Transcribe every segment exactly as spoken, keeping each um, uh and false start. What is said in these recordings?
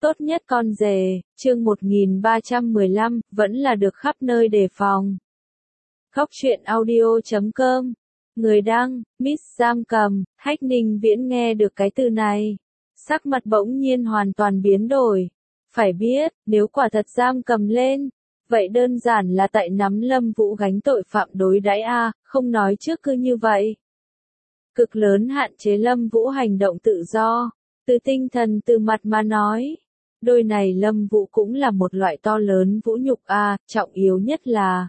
Tốt nhất con rể, chương một nghìn ba trăm mười lăm, vẫn là được khắp nơi đề phòng. Góc truyện audio chấm com. Người đăng, Miss Giam Cầm, Hách Ninh Viễn nghe được cái từ này. Sắc mặt bỗng nhiên hoàn toàn biến đổi. Phải biết, nếu quả thật giam cầm lên, vậy đơn giản là tại nắm Lâm Vũ gánh tội phạm đối đãi a, không nói trước cứ như vậy. Cực lớn hạn chế Lâm Vũ hành động tự do, từ tinh thần từ mặt mà nói. Đôi này Lâm Vũ cũng là một loại to lớn vũ nhục a, trọng yếu nhất là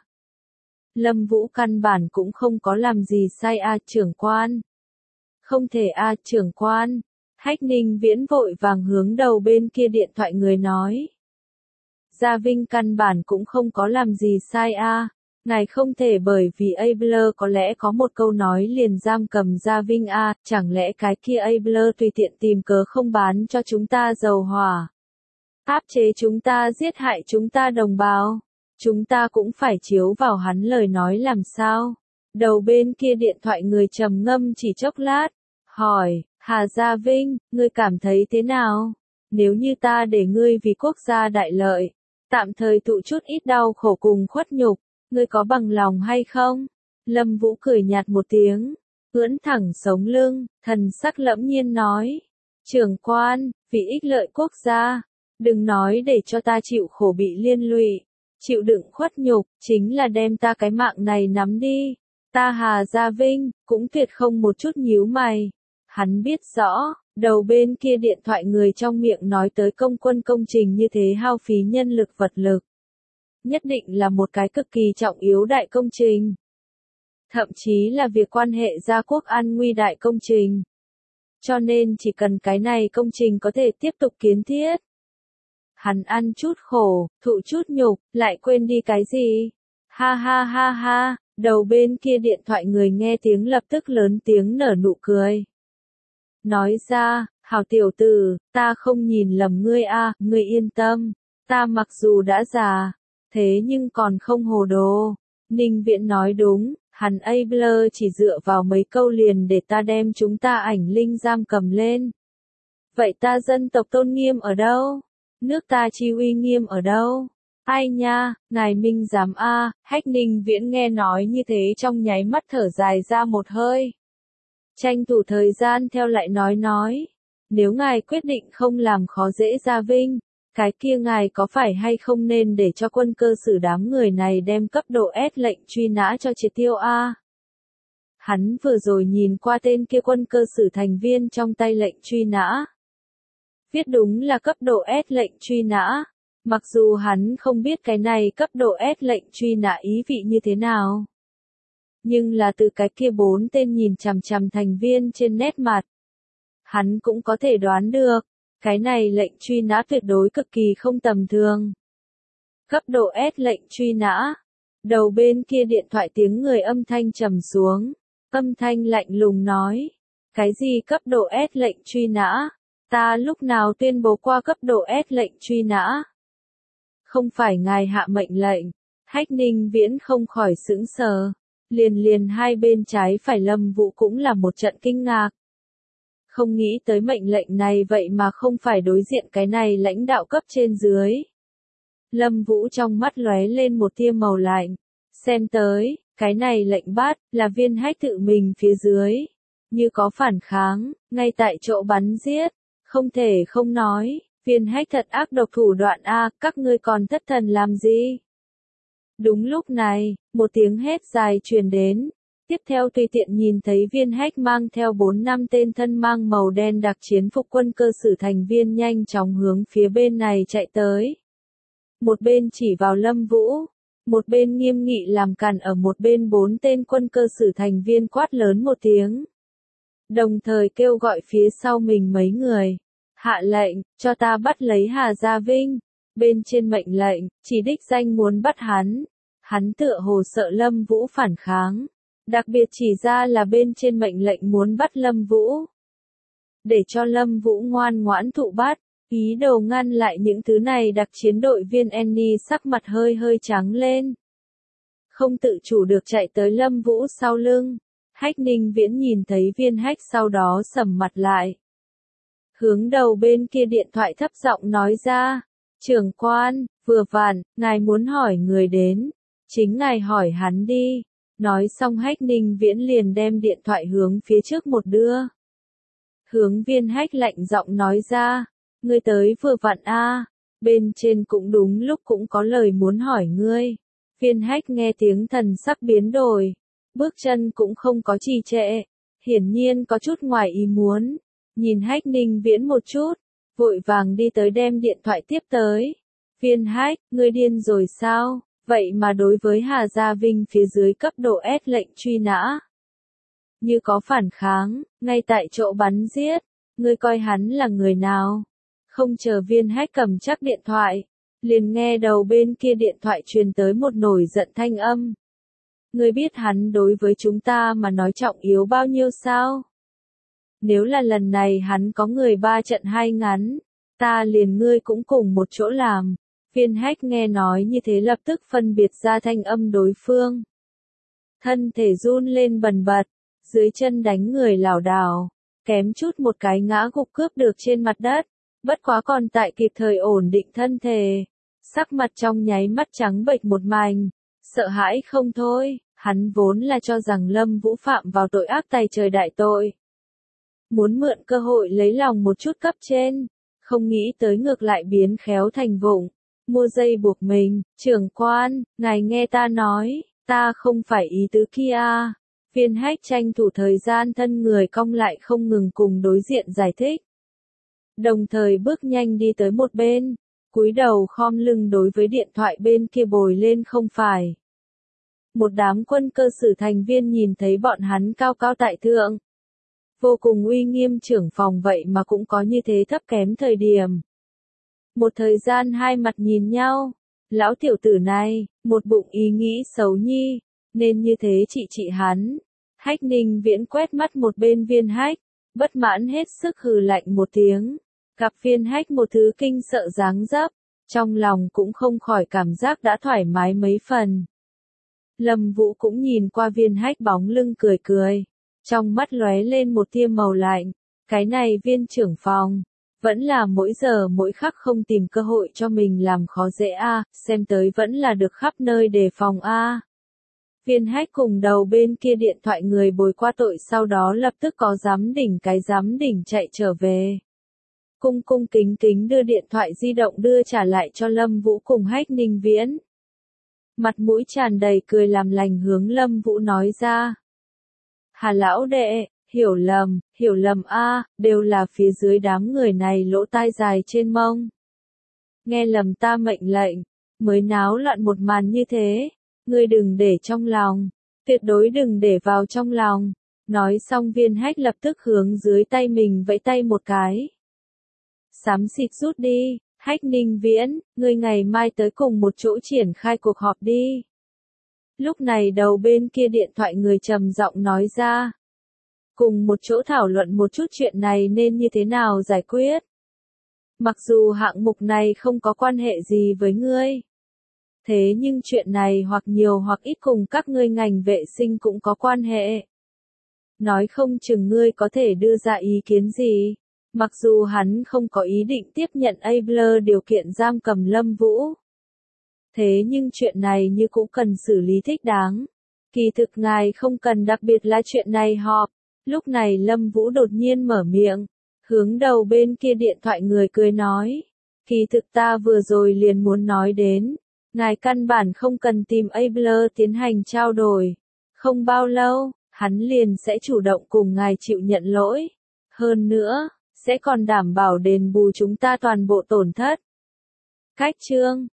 Lâm Vũ căn bản cũng không có làm gì sai a trưởng quan. Không thể a trưởng quan. Hách Ninh Viễn vội vàng hướng đầu bên kia điện thoại người nói. Gia Vinh căn bản cũng không có làm gì sai a. Ngài không thể bởi vì Abler có lẽ có một câu nói liền giam cầm Gia Vinh a, chẳng lẽ cái kia Abler tùy tiện tìm cớ không bán cho chúng ta dầu hỏa. Áp chế chúng ta giết hại chúng ta đồng bào. Chúng ta cũng phải chiếu vào hắn lời nói làm sao. Đầu bên kia điện thoại người trầm ngâm chỉ chốc lát. Hỏi, Hà Gia Vinh, ngươi cảm thấy thế nào? Nếu như ta để ngươi vì quốc gia đại lợi, tạm thời thụ chút ít đau khổ cùng khuất nhục, ngươi có bằng lòng hay không? Lâm Vũ cười nhạt một tiếng, ưỡn thẳng sống lưng, thần sắc lẫm nhiên nói. Trưởng quan, vì ích lợi quốc gia, đừng nói để cho ta chịu khổ bị liên lụy, chịu đựng khuất nhục, chính là đem ta cái mạng này nắm đi. Ta Hà Gia Vinh, cũng tuyệt không một chút nhíu mày. Hắn biết rõ, đầu bên kia điện thoại người trong miệng nói tới công quân công trình như thế hao phí nhân lực vật lực. Nhất định là một cái cực kỳ trọng yếu đại công trình. Thậm chí là việc quan hệ gia quốc an nguy đại công trình. Cho nên chỉ cần cái này công trình có thể tiếp tục kiến thiết. Hắn ăn chút khổ, thụ chút nhục, lại quên đi cái gì? Ha ha ha ha, đầu bên kia điện thoại người nghe tiếng lập tức lớn tiếng nở nụ cười. Nói ra, hảo tiểu tử, ta không nhìn lầm ngươi a, ngươi yên tâm, ta mặc dù đã già, thế nhưng còn không hồ đồ. Ninh Viễn nói đúng, hắn Abler chỉ dựa vào mấy câu liền để ta đem chúng ta ảnh linh giam cầm lên. Vậy ta dân tộc tôn nghiêm ở đâu? Nước ta chi uy nghiêm ở đâu? Ai nha, ngài minh giám a, Hách Ninh Viễn nghe nói như thế trong nháy mắt thở dài ra một hơi. Tranh thủ thời gian theo lại nói nói, nếu ngài quyết định không làm khó dễ Gia Vinh, cái kia ngài có phải hay không nên để cho quân cơ sử đám người này đem cấp độ S lệnh truy nã cho triệt tiêu a? Hắn vừa rồi nhìn qua tên kia quân cơ sử thành viên trong tay lệnh truy nã. Viết đúng là cấp độ S lệnh truy nã, mặc dù hắn không biết cái này cấp độ S lệnh truy nã ý vị như thế nào. Nhưng là từ cái kia bốn tên nhìn chằm chằm thành viên trên nét mặt. Hắn cũng có thể đoán được, cái này lệnh truy nã tuyệt đối cực kỳ không tầm thường. Cấp độ S lệnh truy nã. Đầu bên kia điện thoại tiếng người âm thanh trầm xuống. Âm thanh lạnh lùng nói. Cái gì cấp độ S lệnh truy nã? Ta lúc nào tuyên bố qua cấp độ S lệnh truy nã? Không phải ngài hạ mệnh lệnh. Hách Ninh Viễn không khỏi sững sờ. Liền liền hai bên trái phải Lâm Vũ cũng là một trận kinh ngạc. Không nghĩ tới mệnh lệnh này vậy mà không phải đối diện cái này lãnh đạo cấp trên dưới. Lâm Vũ trong mắt lóe lên một tia màu lạnh. Xem tới, cái này lệnh bắt, là Viên Hách tự mình phía dưới. Như có phản kháng, ngay tại chỗ bắn giết. Không thể không nói, Viên Hách thật ác độc thủ đoạn a, các ngươi còn thất thần làm gì? Đúng lúc này, một tiếng hét dài truyền đến. Tiếp theo tùy tiện nhìn thấy Viên Hách mang theo bốn năm tên thân mang màu đen đặc chiến phục quân cơ sử thành viên nhanh chóng hướng phía bên này chạy tới. Một bên chỉ vào Lâm Vũ, một bên nghiêm nghị làm cản ở một bên bốn tên quân cơ sử thành viên quát lớn một tiếng. Đồng thời kêu gọi phía sau mình mấy người. Hạ lệnh, cho ta bắt lấy Hà Gia Vinh. Bên trên mệnh lệnh, chỉ đích danh muốn bắt hắn. Hắn tựa hồ sợ Lâm Vũ phản kháng. Đặc biệt chỉ ra là bên trên mệnh lệnh muốn bắt Lâm Vũ. Để cho Lâm Vũ ngoan ngoãn thụ bắt, ý đồ ngăn lại những thứ này đặc chiến đội viên Annie sắc mặt hơi hơi trắng lên. Không tự chủ được chạy tới Lâm Vũ sau lưng. Hách Ninh Viễn nhìn thấy Viên Hách sau đó sầm mặt lại. hướng đầu bên kia điện thoại thấp giọng nói ra. Trưởng quan, vừa vặn, ngài muốn hỏi người đến. Chính ngài hỏi hắn đi. Nói xong Hách Ninh Viễn liền đem điện thoại hướng phía trước một đưa. Hướng Viên Hách lạnh giọng nói ra. Ngươi tới vừa vặn a, bên trên cũng đúng lúc cũng có lời muốn hỏi ngươi. Viên Hách nghe tiếng thần sắc biến đổi. Bước chân cũng không có trì trệ. Hiển nhiên có chút ngoài ý muốn. Nhìn Hách Ninh Viễn một chút. Vội vàng đi tới đem điện thoại tiếp tới. Viên Hách, ngươi điên rồi sao? Vậy mà đối với Hà Gia Vinh phía dưới cấp độ S lệnh truy nã. Như có phản kháng, ngay tại chỗ bắn giết. Ngươi coi hắn là người nào? Không chờ Viên Hách cầm chắc điện thoại. Liền nghe đầu bên kia điện thoại truyền tới một nổi giận thanh âm. Ngươi biết hắn đối với chúng ta mà nói trọng yếu bao nhiêu sao? Nếu là lần này hắn có người ba trận hai ngắn, ta liền ngươi cũng cùng một chỗ làm. Viên Hách nghe nói như thế lập tức phân biệt ra thanh âm đối phương. Thân thể run lên bần bật, dưới chân đánh người lảo đảo, kém chút một cái ngã gục cướp được trên mặt đất, bất quá còn tại kịp thời ổn định thân thể. Sắc mặt trong nháy mắt trắng bệch một mảnh, sợ hãi không thôi, hắn vốn là cho rằng Lâm Vũ phạm vào tội ác tày trời đại tội. Muốn mượn cơ hội lấy lòng một chút cấp trên, không nghĩ tới ngược lại biến khéo thành vụng, mua dây buộc mình. Trưởng quan, ngài nghe ta nói, ta không phải ý tứ kia. Viên Hách tranh thủ thời gian thân người cong lại không ngừng cùng đối diện giải thích. Đồng thời bước nhanh đi tới một bên, cúi đầu khom lưng đối với điện thoại bên kia bồi lên không phải. Một đám quân cơ sử thành viên nhìn thấy bọn hắn cao cao tại thượng. Vô cùng uy nghiêm trưởng phòng vậy mà cũng có như thế thấp kém thời điểm. Một thời gian hai mặt nhìn nhau, lão tiểu tử này, một bụng ý nghĩ xấu nhi, nên như thế chị chị hắn. Hách Ninh Viễn quét mắt một bên Viên Hách, bất mãn hết sức hừ lạnh một tiếng, gặp Viên Hách một thứ kinh sợ dáng dấp, trong lòng cũng không khỏi cảm giác đã thoải mái mấy phần. Lâm Vũ cũng nhìn qua Viên Hách bóng lưng cười cười, trong mắt lóe lên một tia màu lạnh, cái này Viên trưởng phòng, vẫn là mỗi giờ mỗi khắc không tìm cơ hội cho mình làm khó dễ a, xem tới vẫn là được khắp nơi đề phòng a. Viên Hách cùng đầu bên kia điện thoại người bồi qua tội sau đó lập tức có giám đỉnh cái giám đỉnh chạy trở về. Cung cung kính kính đưa điện thoại di động đưa trả lại cho Lâm Vũ cùng Hách Ninh Viễn. Mặt mũi tràn đầy cười làm lành hướng Lâm Vũ nói ra. Hà lão đệ, hiểu lầm, hiểu lầm a, đều là phía dưới đám người này lỗ tai dài trên mông. Nghe lầm ta mệnh lệnh, mới náo loạn một màn như thế, ngươi đừng để trong lòng, tuyệt đối đừng để vào trong lòng. Nói xong Viên Hách lập tức hướng dưới tay mình vẫy tay một cái. Xám xịt rút đi, Hách Ninh Viễn, ngươi ngày mai tới cùng một chỗ triển khai cuộc họp đi. Lúc này đầu bên kia điện thoại người trầm giọng nói ra. Cùng một chỗ thảo luận một chút chuyện này nên như thế nào giải quyết. Mặc dù hạng mục này không có quan hệ gì với ngươi. Thế nhưng chuyện này hoặc nhiều hoặc ít cùng các ngươi ngành vệ sinh cũng có quan hệ. Nói không chừng ngươi có thể đưa ra ý kiến gì. Mặc dù hắn không có ý định tiếp nhận Abler điều kiện giam cầm Lâm Vũ. Thế nhưng chuyện này như cũng cần xử lý thích đáng. Kỳ thực ngài không cần đặc biệt là chuyện này họp. Lúc này Lâm Vũ đột nhiên mở miệng. Hướng đầu bên kia điện thoại người cười nói. Kỳ thực ta vừa rồi liền muốn nói đến. Ngài căn bản không cần tìm Abler tiến hành trao đổi. Không bao lâu, hắn liền sẽ chủ động cùng ngài chịu nhận lỗi. Hơn nữa, sẽ còn đảm bảo đền bù chúng ta toàn bộ tổn thất. Cách chương